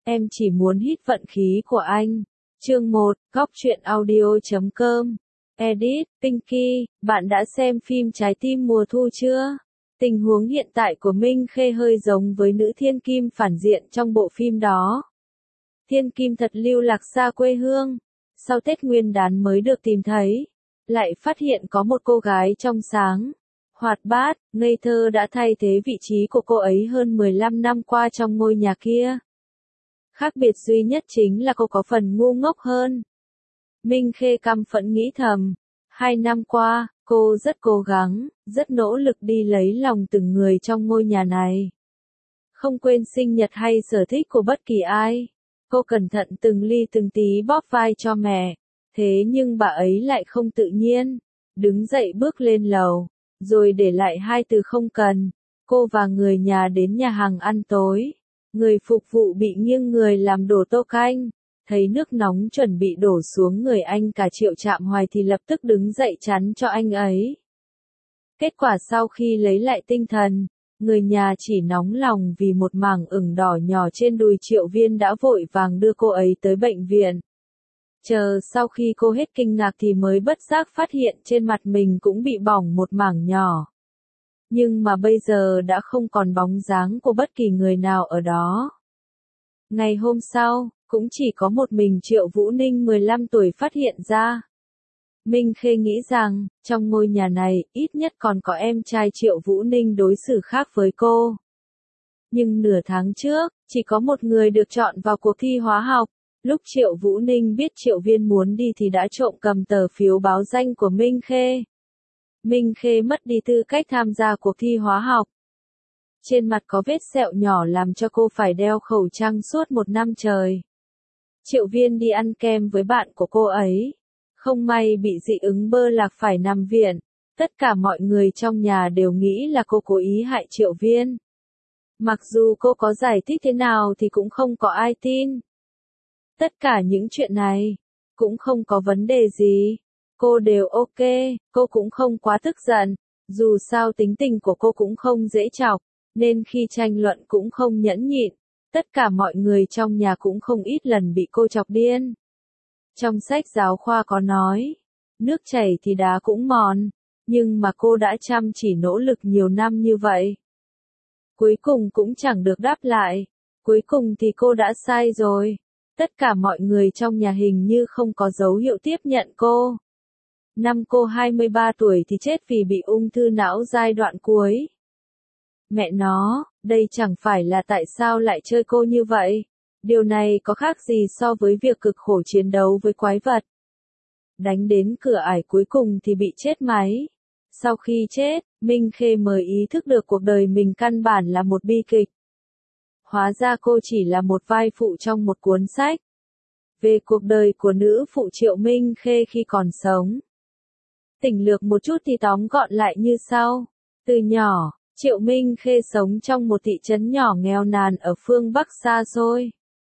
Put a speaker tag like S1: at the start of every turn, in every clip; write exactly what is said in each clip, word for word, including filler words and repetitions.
S1: Em chỉ muốn hít vận khí của anh. Chương một, góc truyện audio.com. Edit, Pinky, bạn đã xem phim Trái tim mùa thu chưa? Tình huống hiện tại của Minh Khê hơi giống với nữ thiên kim phản diện trong bộ phim đó. Thiên kim thật lưu lạc xa quê hương, sau Tết Nguyên đán mới được tìm thấy, lại phát hiện có một cô gái trong sáng, hoạt bát, ngây thơ đã thay thế vị trí của cô ấy hơn mười lăm năm qua trong ngôi nhà kia. Khác biệt duy nhất chính là cô có phần ngu ngốc hơn. Minh Khê căm phẫn nghĩ thầm, hai năm qua, cô rất cố gắng, rất nỗ lực đi lấy lòng từng người trong ngôi nhà này. Không quên sinh nhật hay sở thích của bất kỳ ai. Cô cẩn thận từng ly từng tí bóp vai cho mẹ. Thế nhưng bà ấy lại không tự nhiên. Đứng dậy bước lên lầu, rồi để lại hai từ không cần. Cô và người nhà đến nhà hàng ăn tối. Người phục vụ bị nghiêng người làm đổ tô canh. Thấy nước nóng chuẩn bị đổ xuống người anh cả Triệu Trạm Hoài thì lập tức đứng dậy chắn cho anh ấy. Kết quả sau khi lấy lại tinh thần, người nhà chỉ nóng lòng vì một mảng ửng đỏ nhỏ trên đùi Triệu Viên đã vội vàng đưa cô ấy tới bệnh viện. Chờ sau khi cô hết kinh ngạc thì mới bất giác phát hiện trên mặt mình cũng bị bỏng một mảng nhỏ. Nhưng mà bây giờ đã không còn bóng dáng của bất kỳ người nào ở đó. Ngày hôm sau, cũng chỉ có một mình Triệu Vũ Ninh mười lăm tuổi phát hiện ra. Minh Khê nghĩ rằng, trong ngôi nhà này, ít nhất còn có em trai Triệu Vũ Ninh đối xử khác với cô. Nhưng nửa tháng trước, chỉ có một người được chọn vào cuộc thi hóa học. Lúc Triệu Vũ Ninh biết Triệu Viên muốn đi thì đã trộm cầm tờ phiếu báo danh của Minh Khê. Minh Khê mất đi tư cách tham gia cuộc thi hóa học. Trên mặt có vết sẹo nhỏ làm cho cô phải đeo khẩu trang suốt một năm trời. Triệu Viên đi ăn kem với bạn của cô ấy. Không may bị dị ứng bơ lạc phải nằm viện. Tất cả mọi người trong nhà đều nghĩ là cô cố ý hại Triệu Viên. Mặc dù cô có giải thích thế nào thì cũng không có ai tin. Tất cả những chuyện này, cũng không có vấn đề gì. Cô đều ok, cô cũng không quá tức giận. Dù sao tính tình của cô cũng không dễ chọc, nên khi tranh luận cũng không nhẫn nhịn. Tất cả mọi người trong nhà cũng không ít lần bị cô chọc điên. Trong sách giáo khoa có nói, nước chảy thì đá cũng mòn, nhưng mà cô đã chăm chỉ nỗ lực nhiều năm như vậy. Cuối cùng cũng chẳng được đáp lại, cuối cùng thì cô đã sai rồi. Tất cả mọi người trong nhà hình như không có dấu hiệu tiếp nhận cô. Năm cô hai mươi ba tuổi thì chết vì bị ung thư não giai đoạn cuối. Mẹ nó, đây chẳng phải là tại sao lại chơi cô như vậy? Điều này có khác gì so với việc cực khổ chiến đấu với quái vật? Đánh đến cửa ải cuối cùng thì bị chết máy. Sau khi chết, Minh Khê mới ý thức được cuộc đời mình căn bản là một bi kịch. Hóa ra cô chỉ là một vai phụ trong một cuốn sách. Về cuộc đời của nữ phụ Triệu Minh Khê khi còn sống. Tỉnh lược một chút thì tóm gọn lại như sau. Từ nhỏ, Triệu Minh Khê sống trong một thị trấn nhỏ nghèo nàn ở phương Bắc xa xôi.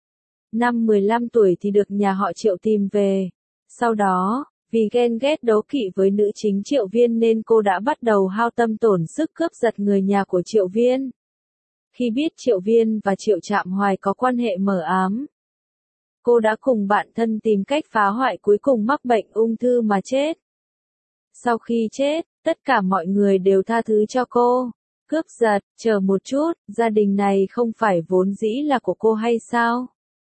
S1: Năm mười lăm tuổi thì được nhà họ Triệu tìm về. Sau đó, vì ghen ghét đố kỵ với nữ chính Triệu Viên nên cô đã bắt đầu hao tâm tổn sức cướp giật người nhà của Triệu Viên. Khi biết Triệu Viên và Triệu Trạm Hoài có quan hệ mờ ám, cô đã cùng bạn thân tìm cách phá hoại, cuối cùng mắc bệnh ung thư mà chết. Sau khi chết, tất cả mọi người đều tha thứ cho cô. Cướp giật, chờ một chút, gia đình này không phải vốn dĩ là của cô hay sao?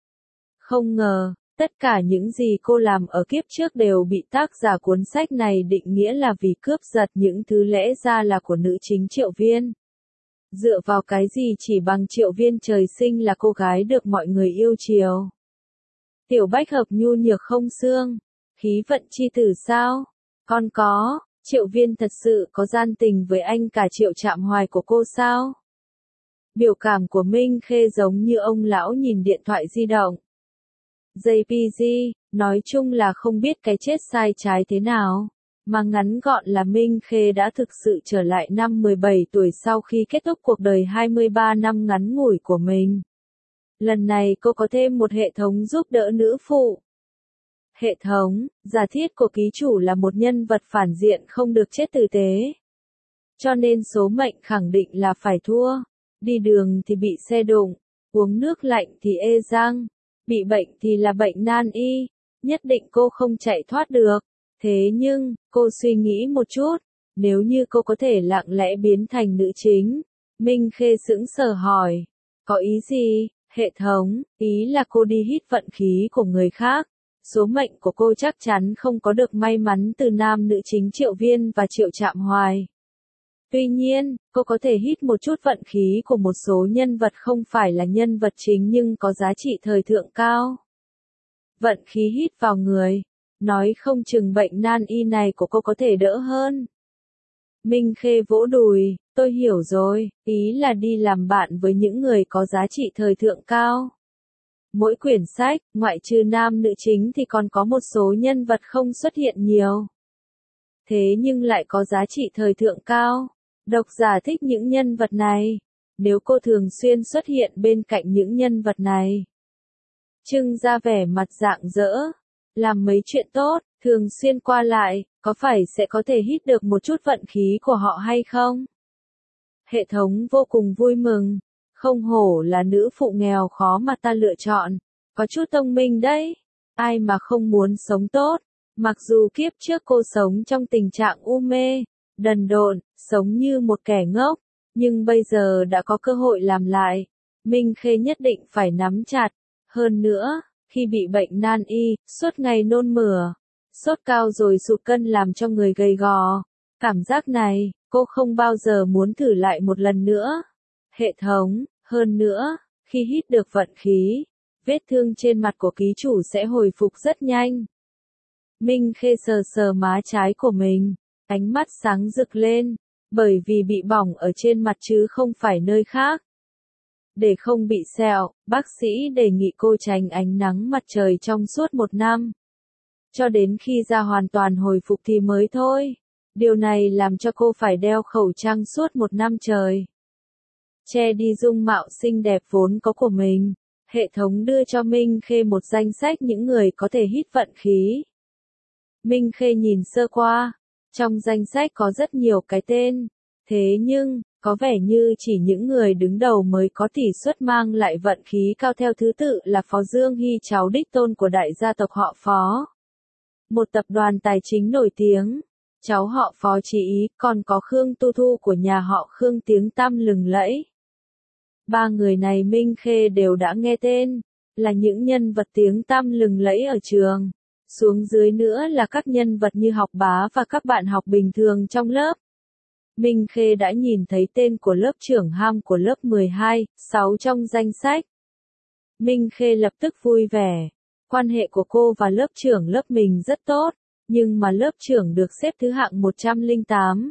S1: Không ngờ, tất cả những gì cô làm ở kiếp trước đều bị tác giả cuốn sách này định nghĩa là vì cướp giật những thứ lẽ ra là của nữ chính Triệu Viên. Dựa vào cái gì chỉ bằng Triệu Viên trời sinh là cô gái được mọi người yêu chiều? Tiểu bách hợp nhu nhược không xương, khí vận chi tử sao? Con có, Triệu Viên thật sự có gian tình với anh cả Triệu Trạm Hoài của cô sao? Biểu cảm của Minh Khê giống như ông lão nhìn điện thoại di động. jê pê giê, nói chung là không biết cái chết sai trái thế nào, mà ngắn gọn là Minh Khê đã thực sự trở lại năm mười bảy tuổi sau khi kết thúc cuộc đời hai mươi ba năm ngắn ngủi của mình. Lần này cô có thêm một hệ thống giúp đỡ nữ phụ. Hệ thống, giả thiết của ký chủ là một nhân vật phản diện không được chết tử tế. Cho nên số mệnh khẳng định là phải thua. Đi đường thì bị xe đụng, uống nước lạnh thì ê răng, bị bệnh thì là bệnh nan y, nhất định cô không chạy thoát được. Thế nhưng, cô suy nghĩ một chút, nếu như cô có thể lặng lẽ biến thành nữ chính. Minh Khê sững sờ hỏi, có ý gì? Hệ thống, ý là cô đi hít vận khí của người khác. Số mệnh của cô chắc chắn không có được may mắn từ nam nữ chính Triệu Viên và Triệu Trạm Hoài. Tuy nhiên, cô có thể hít một chút vận khí của một số nhân vật không phải là nhân vật chính nhưng có giá trị thời thượng cao. Vận khí hít vào người, nói không chừng bệnh nan y này của cô có thể đỡ hơn. Minh Khê vỗ đùi, tôi hiểu rồi, ý là đi làm bạn với những người có giá trị thời thượng cao. Mỗi quyển sách, ngoại trừ nam nữ chính thì còn có một số nhân vật không xuất hiện nhiều. Thế nhưng lại có giá trị thời thượng cao. Độc giả thích những nhân vật này. Nếu cô thường xuyên xuất hiện bên cạnh những nhân vật này, trưng ra vẻ mặt rạng rỡ, làm mấy chuyện tốt, thường xuyên qua lại, có phải sẽ có thể hít được một chút vận khí của họ hay không? Hệ thống vô cùng vui mừng. Không hổ là nữ phụ nghèo khó mà ta lựa chọn, có chút thông minh đấy. Ai mà không muốn sống tốt, mặc dù kiếp trước cô sống trong tình trạng u mê, đần độn, sống như một kẻ ngốc, nhưng bây giờ đã có cơ hội làm lại. Minh Khê nhất định phải nắm chặt. Hơn nữa, khi bị bệnh nan y, suốt ngày nôn mửa, sốt cao rồi sụt cân làm cho người gầy gò. Cảm giác này, cô không bao giờ muốn thử lại một lần nữa. Hệ thống, hơn nữa, khi hít được vận khí, vết thương trên mặt của ký chủ sẽ hồi phục rất nhanh. Minh Khê sờ sờ má trái của mình, ánh mắt sáng rực lên, bởi vì bị bỏng ở trên mặt chứ không phải nơi khác. Để không bị sẹo, bác sĩ đề nghị cô tránh ánh nắng mặt trời trong suốt một năm. Cho đến khi da hoàn toàn hồi phục thì mới thôi. Điều này làm cho cô phải đeo khẩu trang suốt một năm trời. Che đi dung mạo xinh đẹp vốn có của mình. Hệ thống đưa cho Minh Khê một danh sách những người có thể hít vận khí. Minh Khê nhìn sơ qua. Trong danh sách có rất nhiều cái tên. Thế nhưng, có vẻ như chỉ những người đứng đầu mới có tỷ suất mang lại vận khí cao, theo thứ tự là Phó Dương Hy, cháu đích tôn của đại gia tộc họ Phó. Một tập đoàn tài chính nổi tiếng. Cháu họ Phó Chí Ý, còn có Khương Tu Thu của nhà họ Khương tiếng tăm lừng lẫy. Ba người này Minh Khê đều đã nghe tên, là những nhân vật tiếng tăm lừng lẫy ở trường. Xuống dưới nữa là các nhân vật như học bá và các bạn học bình thường trong lớp. Minh Khê đã nhìn thấy tên của lớp trưởng Ham của lớp mười hai, sáu trong danh sách. Minh Khê lập tức vui vẻ. Quan hệ của cô và lớp trưởng lớp mình rất tốt, nhưng mà lớp trưởng được xếp thứ hạng một trăm lẻ tám.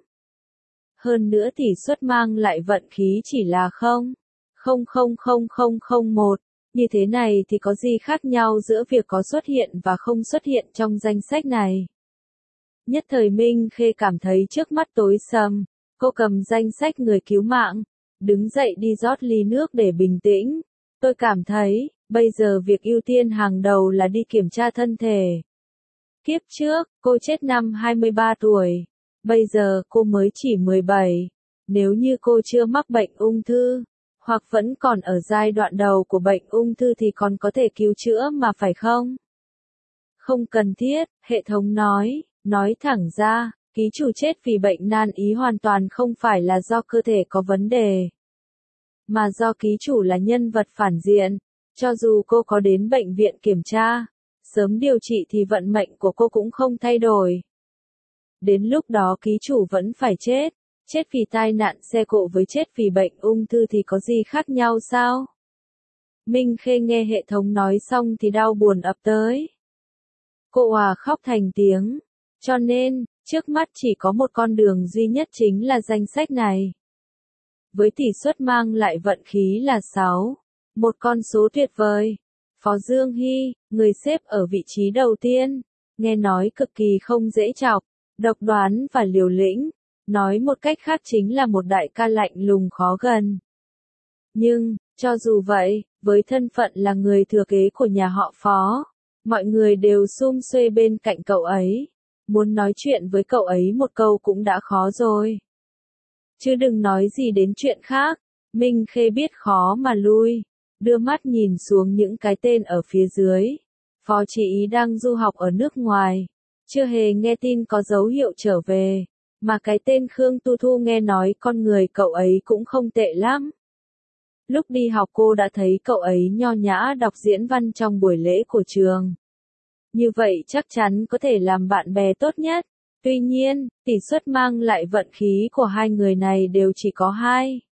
S1: Hơn nữa tỷ suất mang lại vận khí chỉ là không phẩy không không không không không một. Như thế này thì có gì khác nhau giữa việc có xuất hiện và không xuất hiện trong danh sách này? Nhất thời Minh Khê cảm thấy trước mắt tối sầm. Cô cầm danh sách người cứu mạng, đứng dậy đi rót ly nước để bình tĩnh. Tôi cảm thấy, bây giờ việc ưu tiên hàng đầu là đi kiểm tra thân thể. Kiếp trước, cô chết năm hai mươi ba tuổi. Bây giờ cô mới chỉ mười bảy. Nếu như cô chưa mắc bệnh ung thư, hoặc vẫn còn ở giai đoạn đầu của bệnh ung thư thì còn có thể cứu chữa mà phải không? Không cần thiết, hệ thống nói, nói thẳng ra, ký chủ chết vì bệnh nan y hoàn toàn không phải là do cơ thể có vấn đề, mà do ký chủ là nhân vật phản diện. Cho dù cô có đến bệnh viện kiểm tra, sớm điều trị thì vận mệnh của cô cũng không thay đổi. Đến lúc đó ký chủ vẫn phải chết. Chết vì tai nạn xe cộ với chết vì bệnh ung thư thì có gì khác nhau sao? Minh Khê nghe hệ thống nói xong thì đau buồn ập tới. Cô òa khóc thành tiếng. Cho nên, trước mắt chỉ có một con đường duy nhất, chính là danh sách này. Với tỷ suất mang lại vận khí là sáu. Một con số tuyệt vời. Phó Dương Hy, người xếp ở vị trí đầu tiên. Nghe nói cực kỳ không dễ chọc, độc đoán và liều lĩnh. Nói một cách khác chính là một đại ca lạnh lùng khó gần. Nhưng, cho dù vậy, với thân phận là người thừa kế của nhà họ Phó, mọi người đều sum suê bên cạnh cậu ấy. Muốn nói chuyện với cậu ấy một câu cũng đã khó rồi. Chứ đừng nói gì đến chuyện khác. Minh Khê biết khó mà lui. đưa mắt nhìn xuống những cái tên ở phía dưới. Phó Chí Ý đang du học ở nước ngoài, chưa hề nghe tin có dấu hiệu trở về, mà cái tên Khương Tu Thu nghe nói con người cậu ấy cũng không tệ lắm. Lúc đi học cô đã thấy cậu ấy nho nhã đọc diễn văn trong buổi lễ của trường. Như vậy chắc chắn có thể làm bạn bè tốt nhất. Tuy nhiên, tỷ suất mang lại vận khí của hai người này đều chỉ có hai.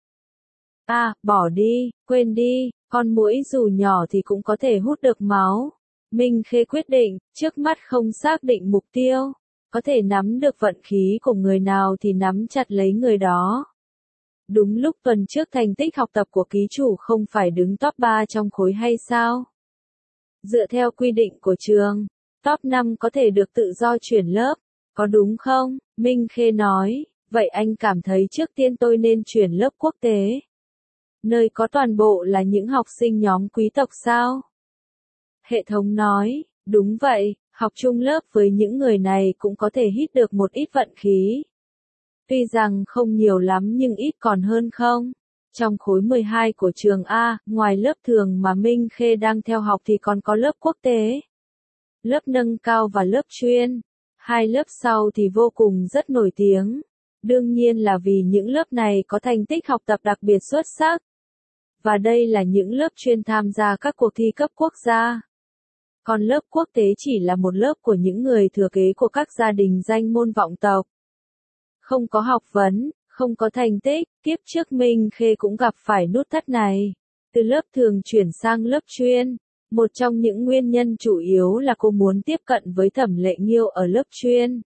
S1: À, bỏ đi, quên đi, con muỗi dù nhỏ thì cũng có thể hút được máu. Minh Khê quyết định, trước mắt không xác định mục tiêu, có thể nắm được vận khí của người nào thì nắm chặt lấy người đó. Đúng lúc tuần trước thành tích học tập của ký chủ không phải đứng top ba trong khối hay sao? Dựa theo quy định của trường, top năm có thể được tự do chuyển lớp, có đúng không? Minh Khê nói, vậy anh cảm thấy trước tiên tôi nên chuyển lớp quốc tế. Nơi có toàn bộ là những học sinh nhóm quý tộc sao? Hệ thống nói, đúng vậy, học chung lớp với những người này cũng có thể hít được một ít vận khí. Tuy rằng không nhiều lắm nhưng ít còn hơn không? Trong khối mười hai của trường A, ngoài lớp thường mà Minh Khê đang theo học thì còn có lớp quốc tế, lớp nâng cao và lớp chuyên. Hai lớp sau thì vô cùng rất nổi tiếng. Đương nhiên là vì những lớp này có thành tích học tập đặc biệt xuất sắc. Và đây là những lớp chuyên tham gia các cuộc thi cấp quốc gia. Còn lớp quốc tế chỉ là một lớp của những người thừa kế của các gia đình danh môn vọng tộc. Không có học vấn, không có thành tích, kiếp trước Minh Khê cũng gặp phải nút thắt này. Từ lớp thường chuyển sang lớp chuyên. Một trong những nguyên nhân chủ yếu là cô muốn tiếp cận với Thẩm Lệ Nghiêu ở lớp chuyên.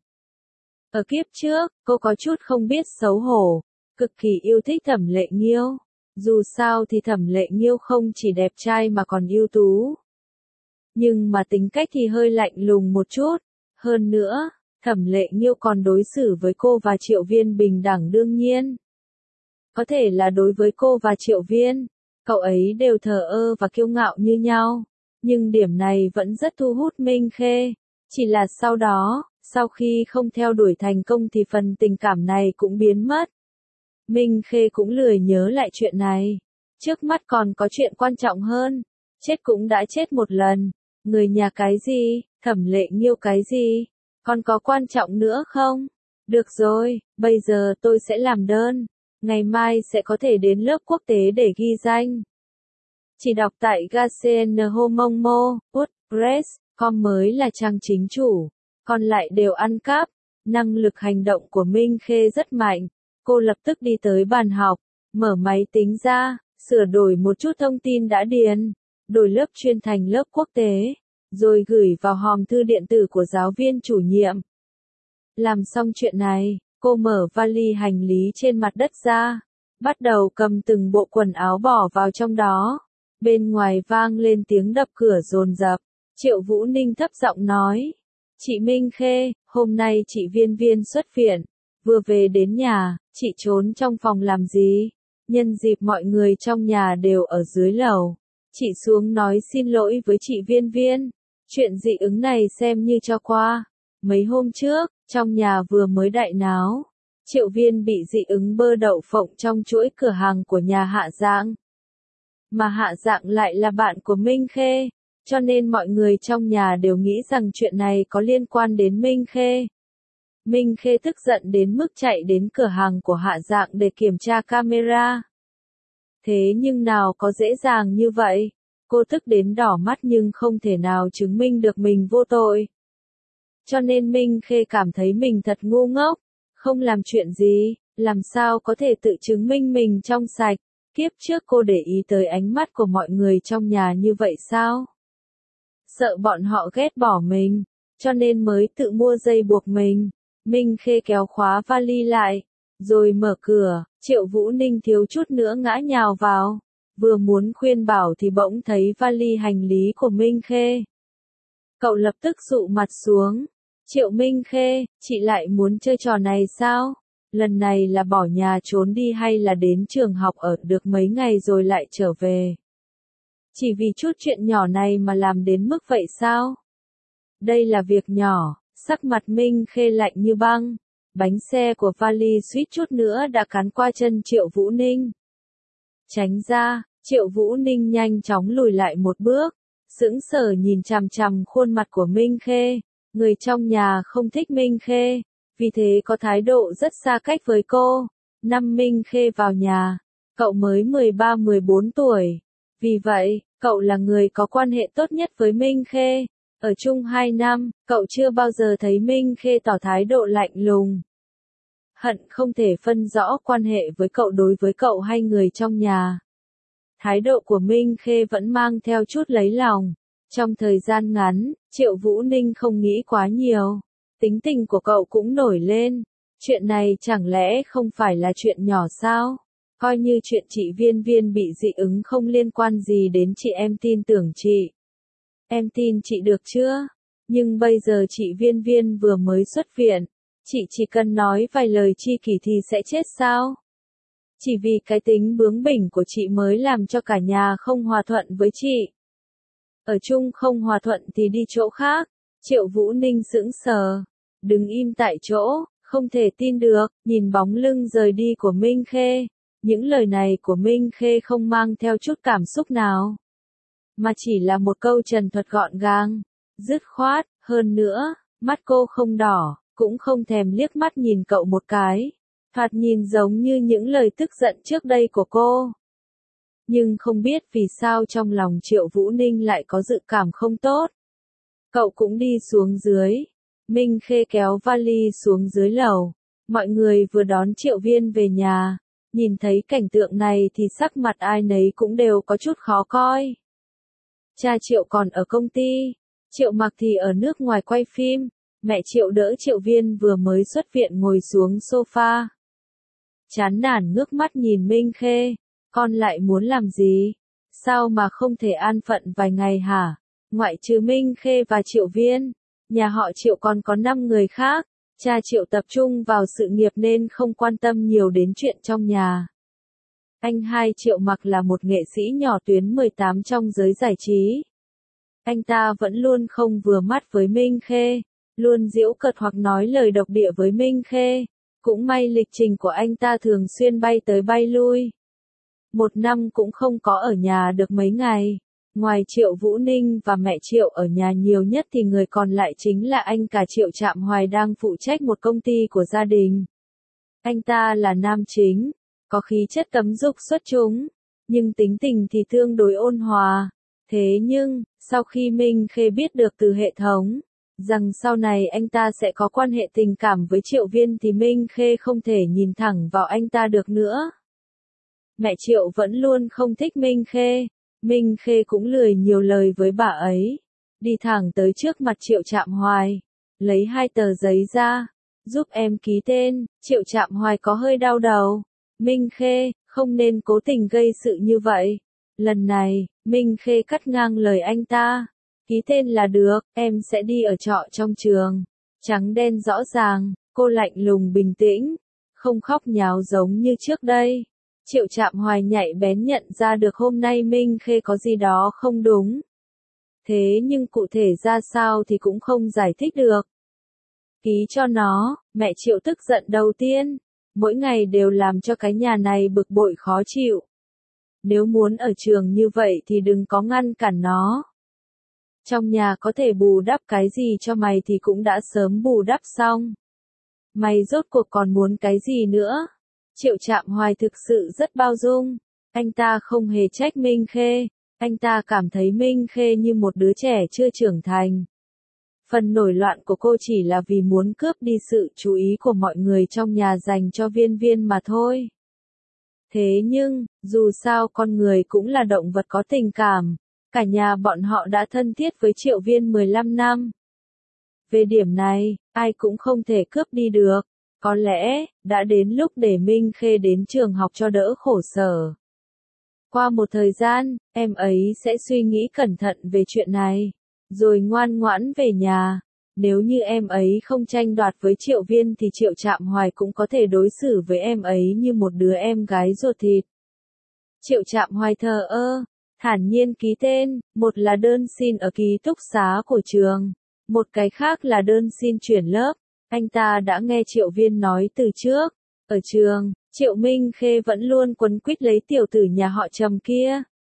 S1: Ở kiếp trước, cô có chút không biết xấu hổ, cực kỳ yêu thích Thẩm Lệ Nghiêu. Dù sao thì Thẩm Lệ Nghiêu không chỉ đẹp trai mà còn ưu tú. Nhưng mà tính cách thì hơi lạnh lùng một chút. Hơn nữa, Thẩm Lệ Nghiêu còn đối xử với cô và Triệu Viên bình đẳng đương nhiên. Có thể là đối với cô và Triệu Viên, cậu ấy đều thờ ơ và kiêu ngạo như nhau. Nhưng điểm này vẫn rất thu hút Minh Khê. Chỉ là sau đó, sau khi không theo đuổi thành công thì phần tình cảm này cũng biến mất. Minh Khê cũng lười nhớ lại chuyện này. Trước mắt còn có chuyện quan trọng hơn. Chết cũng đã chết một lần. Người nhà cái gì, Thẩm Lệ Nghiêu cái gì, còn có quan trọng nữa không? Được rồi, bây giờ tôi sẽ làm đơn. Ngày mai sẽ có thể đến lớp quốc tế để ghi danh. Chỉ đọc tại Gasenhomomo, WordPress, com mới là trang chính chủ. Còn lại đều ăn cắp. Năng lực hành động của Minh Khê rất mạnh. Cô lập tức đi tới bàn học, mở máy tính ra, sửa đổi một chút thông tin đã điền, đổi lớp chuyên thành lớp quốc tế, rồi gửi vào hòm thư điện tử của giáo viên chủ nhiệm. Làm xong chuyện này, cô mở vali hành lý trên mặt đất ra, bắt đầu cầm từng bộ quần áo bỏ vào trong đó. Bên ngoài vang lên tiếng đập cửa dồn dập. Triệu Vũ Ninh thấp giọng nói, chị Minh Khê, hôm nay chị Viên Viên xuất viện, vừa về đến nhà, chị trốn trong phòng làm gì? Nhân dịp mọi người trong nhà đều ở dưới lầu, chị xuống nói xin lỗi với chị Viên Viên. Chuyện dị ứng này xem như cho qua. Mấy hôm trước, trong nhà vừa mới đại náo. Triệu Viên bị dị ứng bơ đậu phộng trong chuỗi cửa hàng của nhà Hạ Dạng. Mà Hạ Dạng lại là bạn của Minh Khê, cho nên mọi người trong nhà đều nghĩ rằng chuyện này có liên quan đến Minh Khê. Minh Khê tức giận đến mức chạy đến cửa hàng của Hạ Dạng để kiểm tra camera. Thế nhưng nào có dễ dàng như vậy, cô tức đến đỏ mắt nhưng không thể nào chứng minh được mình vô tội. Cho nên Minh Khê cảm thấy mình thật ngu ngốc, không làm chuyện gì, làm sao có thể tự chứng minh mình trong sạch. Kiếp trước cô để ý tới ánh mắt của mọi người trong nhà như vậy sao? Sợ bọn họ ghét bỏ mình, cho nên mới tự mua dây buộc mình. Minh Khê kéo khóa vali lại, rồi mở cửa, Triệu Vũ Ninh thiếu chút nữa ngã nhào vào. Vừa muốn khuyên bảo thì bỗng thấy vali hành lý của Minh Khê. Cậu lập tức dụ mặt xuống. Triệu Minh Khê, chị lại muốn chơi trò này sao? Lần này là bỏ nhà trốn đi hay là đến trường học ở được mấy ngày rồi lại trở về? Chỉ vì chút chuyện nhỏ này mà làm đến mức vậy sao? Đây là việc nhỏ, sắc mặt Minh Khê lạnh như băng. Bánh xe của vali suýt chút nữa đã cắn qua chân Triệu Vũ Ninh. Tránh ra, Triệu Vũ Ninh nhanh chóng lùi lại một bước, sững sờ nhìn chằm chằm khuôn mặt của Minh Khê. Người trong nhà không thích Minh Khê, vì thế có thái độ rất xa cách với cô. Năm Minh Khê vào nhà, cậu mới mười ba mười bốn tuổi. Vì vậy, cậu là người có quan hệ tốt nhất với Minh Khê. Ở chung hai năm, cậu chưa bao giờ thấy Minh Khê tỏ thái độ lạnh lùng. Hận không thể phân rõ quan hệ với cậu đối với cậu hay người trong nhà. Thái độ của Minh Khê vẫn mang theo chút lấy lòng. Trong thời gian ngắn, Triệu Vũ Ninh không nghĩ quá nhiều. Tính tình của cậu cũng nổi lên. Chuyện này chẳng lẽ không phải là chuyện nhỏ sao? Coi như chuyện chị Viên Viên bị dị ứng không liên quan gì đến chị, em tin tưởng chị. Em tin chị được chưa? Nhưng bây giờ chị Viên Viên vừa mới xuất viện. Chị chỉ cần nói vài lời chi kỷ thì sẽ chết sao? Chỉ vì cái tính bướng bỉnh của chị mới làm cho cả nhà không hòa thuận với chị. Ở chung không hòa thuận thì đi chỗ khác. Triệu Vũ Ninh sững sờ, đứng im tại chỗ, không thể tin được, nhìn bóng lưng rời đi của Minh Khê. Những lời này của Minh Khê không mang theo chút cảm xúc nào, mà chỉ là một câu trần thuật gọn gàng, dứt khoát. Hơn nữa, mắt cô không đỏ, cũng không thèm liếc mắt nhìn cậu một cái. Thoạt nhìn giống như những lời tức giận trước đây của cô. Nhưng không biết vì sao trong lòng Triệu Vũ Ninh lại có dự cảm không tốt. Cậu cũng đi xuống dưới. Minh Khê kéo vali xuống dưới lầu. Mọi người vừa đón Triệu Viên về nhà. Nhìn thấy cảnh tượng này thì sắc mặt ai nấy cũng đều có chút khó coi. Cha Triệu còn ở công ty. Triệu Mặc thì ở nước ngoài quay phim. Mẹ Triệu đỡ Triệu Viên vừa mới xuất viện ngồi xuống sofa. Chán nản ngước mắt nhìn Minh Khê. Con lại muốn làm gì? Sao mà không thể an phận vài ngày hả? Ngoại trừ Minh Khê và Triệu Viên, nhà họ Triệu còn có năm người khác. Cha Triệu tập trung vào sự nghiệp nên không quan tâm nhiều đến chuyện trong nhà. Anh hai Triệu Mặc là một nghệ sĩ nhỏ tuyến mười tám trong giới giải trí. Anh ta vẫn luôn không vừa mắt với Minh Khê, luôn giễu cợt hoặc nói lời độc địa với Minh Khê. Cũng may lịch trình của anh ta thường xuyên bay tới bay lui. Một năm cũng không có ở nhà được mấy ngày. Ngoài Triệu Vũ Ninh và mẹ Triệu ở nhà nhiều nhất thì người còn lại chính là anh cả Triệu Trạm Hoài đang phụ trách một công ty của gia đình. Anh ta là nam chính, có khí chất cấm dục xuất chúng, nhưng tính tình thì tương đối ôn hòa. Thế nhưng, sau khi Minh Khê biết được từ hệ thống rằng sau này anh ta sẽ có quan hệ tình cảm với Triệu Viên thì Minh Khê không thể nhìn thẳng vào anh ta được nữa. Mẹ Triệu vẫn luôn không thích Minh Khê. Minh Khê cũng lười nhiều lời với bà ấy. Đi thẳng tới trước mặt Triệu Trạm Hoài. Lấy hai tờ giấy ra. Giúp em ký tên. Triệu Trạm Hoài có hơi đau đầu. Minh Khê, không nên cố tình gây sự như vậy. Lần này, Minh Khê cắt ngang lời anh ta. Ký tên là được, em sẽ đi ở trọ trong trường. Trắng đen rõ ràng, cô lạnh lùng bình tĩnh. Không khóc nháo giống như trước đây. Triệu Trạm Hoài nhạy bén nhận ra được hôm nay Minh Khê có gì đó không đúng. Thế nhưng cụ thể ra sao thì cũng không giải thích được. Ký cho nó, mẹ Triệu tức giận đầu tiên. Mỗi ngày đều làm cho cái nhà này bực bội khó chịu. Nếu muốn ở trường như vậy thì đừng có ngăn cản nó. Trong nhà có thể bù đắp cái gì cho mày thì cũng đã sớm bù đắp xong. Mày rốt cuộc còn muốn cái gì nữa? Triệu Trạm Hoài thực sự rất bao dung. Anh ta không hề trách Minh Khê. Anh ta cảm thấy Minh Khê như một đứa trẻ chưa trưởng thành. Phần nổi loạn của cô chỉ là vì muốn cướp đi sự chú ý của mọi người trong nhà dành cho Viên Viên mà thôi. Thế nhưng, dù sao con người cũng là động vật có tình cảm. Cả nhà bọn họ đã thân thiết với Triệu Viên mười lăm năm. Về điểm này, ai cũng không thể cướp đi được. Có lẽ, đã đến lúc để Minh Khê đến trường học cho đỡ khổ sở. Qua một thời gian, em ấy sẽ suy nghĩ cẩn thận về chuyện này, rồi ngoan ngoãn về nhà. Nếu như em ấy không tranh đoạt với Triệu Viên thì Triệu Trạm Hoài cũng có thể đối xử với em ấy như một đứa em gái ruột thịt. Triệu Trạm Hoài thờ ơ, thản nhiên ký tên, một là đơn xin ở ký túc xá của trường, một cái khác là đơn xin chuyển lớp. Anh ta đã nghe Triệu Viên nói từ trước. Ở trường, Triệu Minh Khê vẫn luôn quấn quýt lấy tiểu tử nhà họ Trầm kia.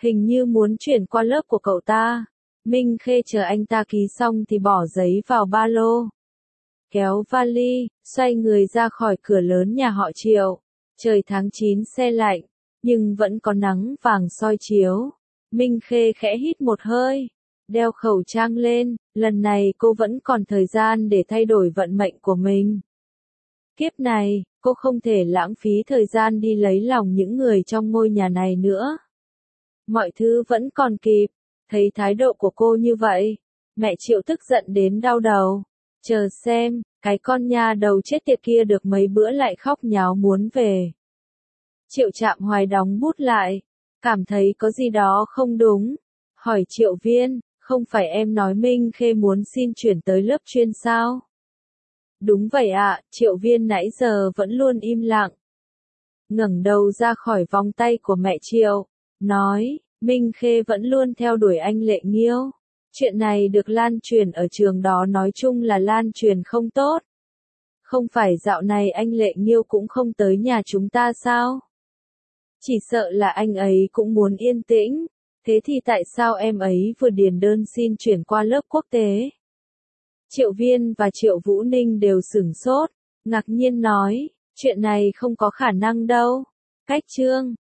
S1: Hình như muốn chuyển qua lớp của cậu ta. Minh Khê chờ anh ta ký xong thì bỏ giấy vào ba lô. Kéo vali, xoay người ra khỏi cửa lớn nhà họ Triệu. Trời tháng chín se lạnh, nhưng vẫn có nắng vàng soi chiếu. Minh Khê khẽ hít một hơi, đeo khẩu trang lên, lần này cô vẫn còn thời gian để thay đổi vận mệnh của mình. Kiếp này, cô không thể lãng phí thời gian đi lấy lòng những người trong ngôi nhà này nữa. Mọi thứ vẫn còn kịp, thấy thái độ của cô như vậy, mẹ Triệu tức giận đến đau đầu. Chờ xem, cái con nha đầu chết tiệt kia được mấy bữa lại khóc nháo muốn về. Triệu Trạm Hoài đóng bút lại, cảm thấy có gì đó không đúng. Hỏi Triệu Viên, không phải em nói Minh Khê muốn xin chuyển tới lớp chuyên sao? Đúng vậy ạ, Triệu Viên nãy giờ vẫn luôn im lặng. Ngẩng đầu ra khỏi vòng tay của mẹ Triệu, nói, Minh Khê vẫn luôn theo đuổi anh Lệ Nghiêu. Chuyện này được lan truyền ở trường đó nói chung là lan truyền không tốt. Không phải dạo này anh Lệ Nghiêu cũng không tới nhà chúng ta sao? Chỉ sợ là anh ấy cũng muốn yên tĩnh. Thế thì tại sao em ấy vừa điền đơn xin chuyển qua lớp quốc tế? Triệu Viên và Triệu Vũ Ninh đều sửng sốt, ngạc nhiên nói, chuyện này không có khả năng đâu. Cách chương